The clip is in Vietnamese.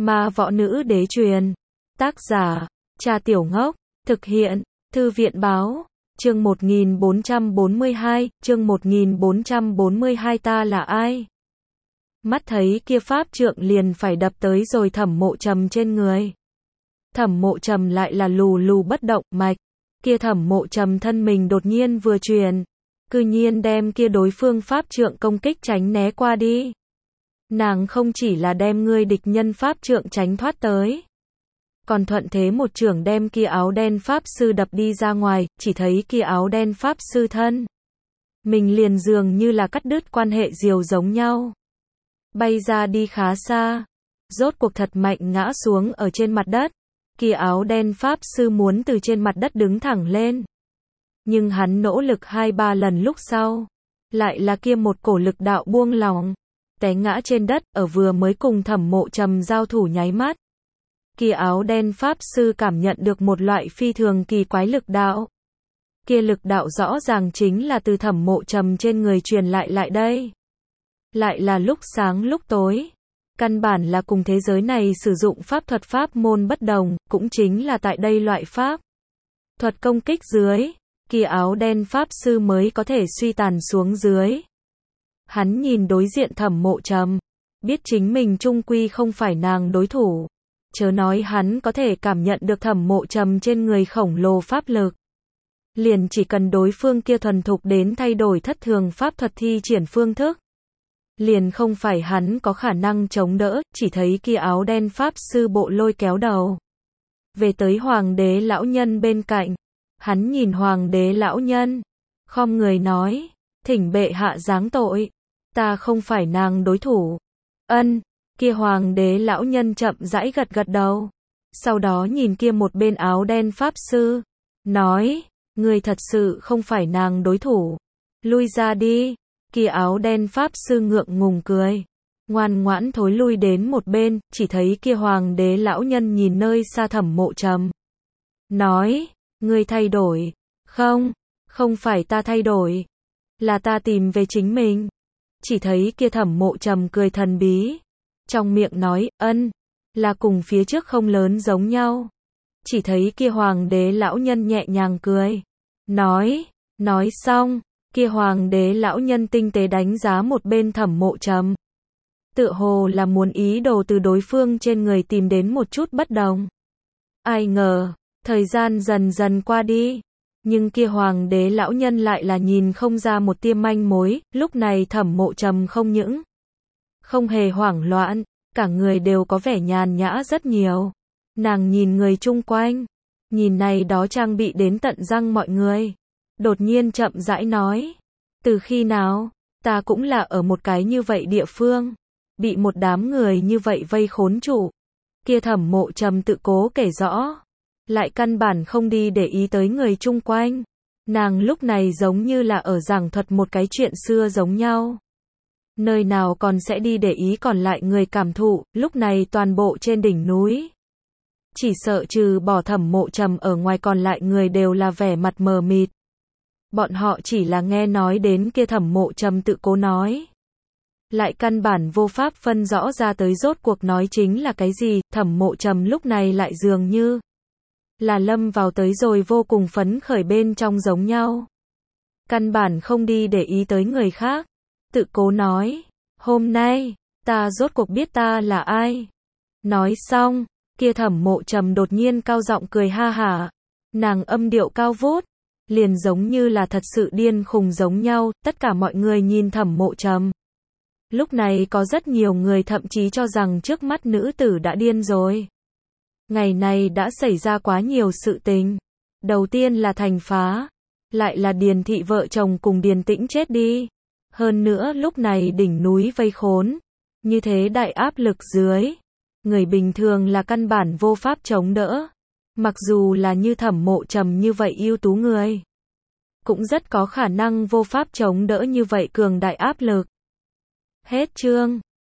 Ma võ nữ đế truyền. Tác giả, Trà Tiểu Ngốc. Thực hiện, Thư viện báo. Chương 1442, chương 1442 ta là ai? Mắt thấy kia pháp trượng liền phải đập tới rồi Thẩm Mộ Trầm trên người. Thẩm Mộ Trầm lại là lù lù bất động, mạch. Kia Thẩm Mộ Trầm thân mình đột nhiên vừa truyền, cư nhiên đem kia đối phương pháp trượng công kích tránh né qua đi. Nàng không chỉ là đem ngươi địch nhân pháp trượng tránh thoát tới, còn thuận thế một chưởng đem kia áo đen pháp sư đập đi ra ngoài, chỉ thấy kia áo đen pháp sư thân mình liền dường như là cắt đứt quan hệ diều giống nhau, bay ra đi khá xa, rốt cuộc thật mạnh ngã xuống ở trên mặt đất. Kia áo đen pháp sư muốn từ trên mặt đất đứng thẳng lên, nhưng hắn nỗ lực 2-3 lần lúc sau, lại là kia một cổ lực đạo buông lỏng, té ngã trên đất. Ở vừa mới cùng Thẩm Mộ Trầm giao thủ nháy mắt, kia áo đen pháp sư cảm nhận được một loại phi thường kỳ quái lực đạo. Kia lực đạo rõ ràng chính là từ Thẩm Mộ Trầm trên người truyền lại đây. Lại là lúc sáng lúc tối. Căn bản là cùng thế giới này sử dụng pháp thuật pháp môn bất đồng, cũng chính là tại đây loại pháp thuật công kích dưới, kia áo đen pháp sư mới có thể suy tàn xuống dưới. Hắn nhìn đối diện Thẩm Mộ Trầm, biết chính mình chung quy không phải nàng đối thủ. Chớ nói hắn có thể cảm nhận được Thẩm Mộ Trầm trên người khổng lồ pháp lực. Liền chỉ cần đối phương kia thuần thục đến thay đổi thất thường pháp thuật thi triển phương thức, liền không phải hắn có khả năng chống đỡ. Chỉ thấy kia áo đen pháp sư bộ lôi kéo đầu về tới hoàng đế lão nhân bên cạnh. Hắn nhìn hoàng đế lão nhân, khom người nói, thỉnh bệ hạ giáng tội, ta không phải nàng đối thủ. Ân. Kia hoàng đế lão nhân chậm rãi gật gật đầu, sau đó nhìn kia một bên áo đen pháp sư, nói, người thật sự không phải nàng đối thủ, lui ra đi. Kia áo đen pháp sư ngượng ngùng cười, ngoan ngoãn thối lui đến một bên. Chỉ thấy kia hoàng đế lão nhân nhìn nơi xa Thẩm Mộ Trầm, nói, ngươi thay đổi. Không, không phải ta thay đổi, là ta tìm về chính mình. Chỉ thấy kia Thẩm Mộ Trầm cười thần bí, trong miệng nói, ân, là cùng phía trước không lớn giống nhau. Chỉ thấy kia hoàng đế lão nhân nhẹ nhàng cười, nói xong, kia hoàng đế lão nhân tinh tế đánh giá một bên Thẩm Mộ Trầm, tựa hồ là muốn ý đồ từ đối phương trên người tìm đến một chút bất đồng. Ai ngờ, thời gian dần dần qua đi, nhưng kia hoàng đế lão nhân lại là nhìn không ra một tia manh mối. Lúc này Thẩm Mộ Trầm không những không hề hoảng loạn, cả người đều có vẻ nhàn nhã rất nhiều. Nàng nhìn người chung quanh, nhìn này đó trang bị đến tận răng mọi người, đột nhiên chậm rãi nói, từ khi nào, ta cũng là ở một cái như vậy địa phương, bị một đám người như vậy vây khốn trụ. Kia Thẩm Mộ Trầm tự cố kể rõ, lại căn bản không đi để ý tới người chung quanh. Nàng lúc này giống như là ở giảng thuật một cái chuyện xưa giống nhau, nơi nào còn sẽ đi để ý còn lại người cảm thụ. Lúc này toàn bộ trên đỉnh núi, chỉ sợ trừ bỏ Thẩm Mộ Trầm ở ngoài còn lại người đều là vẻ mặt mờ mịt. Bọn họ chỉ là nghe nói đến kia Thẩm Mộ Trầm tự cố nói, lại căn bản vô pháp phân rõ ra tới rốt cuộc nói chính là cái gì. Thẩm Mộ Trầm lúc này lại dường như là lâm vào tới rồi vô cùng phấn khởi bên trong giống nhau, căn bản không đi để ý tới người khác, tự cố nói, hôm nay, ta rốt cuộc biết ta là ai. Nói xong, kia Thẩm Mộ Trầm đột nhiên cao giọng cười ha hả, nàng âm điệu cao vút, liền giống như là thật sự điên khùng giống nhau. Tất cả mọi người nhìn Thẩm Mộ Trầm. Lúc này có rất nhiều người thậm chí cho rằng trước mắt nữ tử đã điên rồi. Ngày này đã xảy ra quá nhiều sự tình. Đầu tiên là thành phá, lại là Điền thị vợ chồng cùng Điền Tĩnh chết đi. Hơn nữa lúc này đỉnh núi vây khốn, như thế đại áp lực dưới, người bình thường là căn bản vô pháp chống đỡ. Mặc dù là như Thẩm Mộ Trầm như vậy ưu tú người, cũng rất có khả năng vô pháp chống đỡ như vậy cường đại áp lực. Hết chương.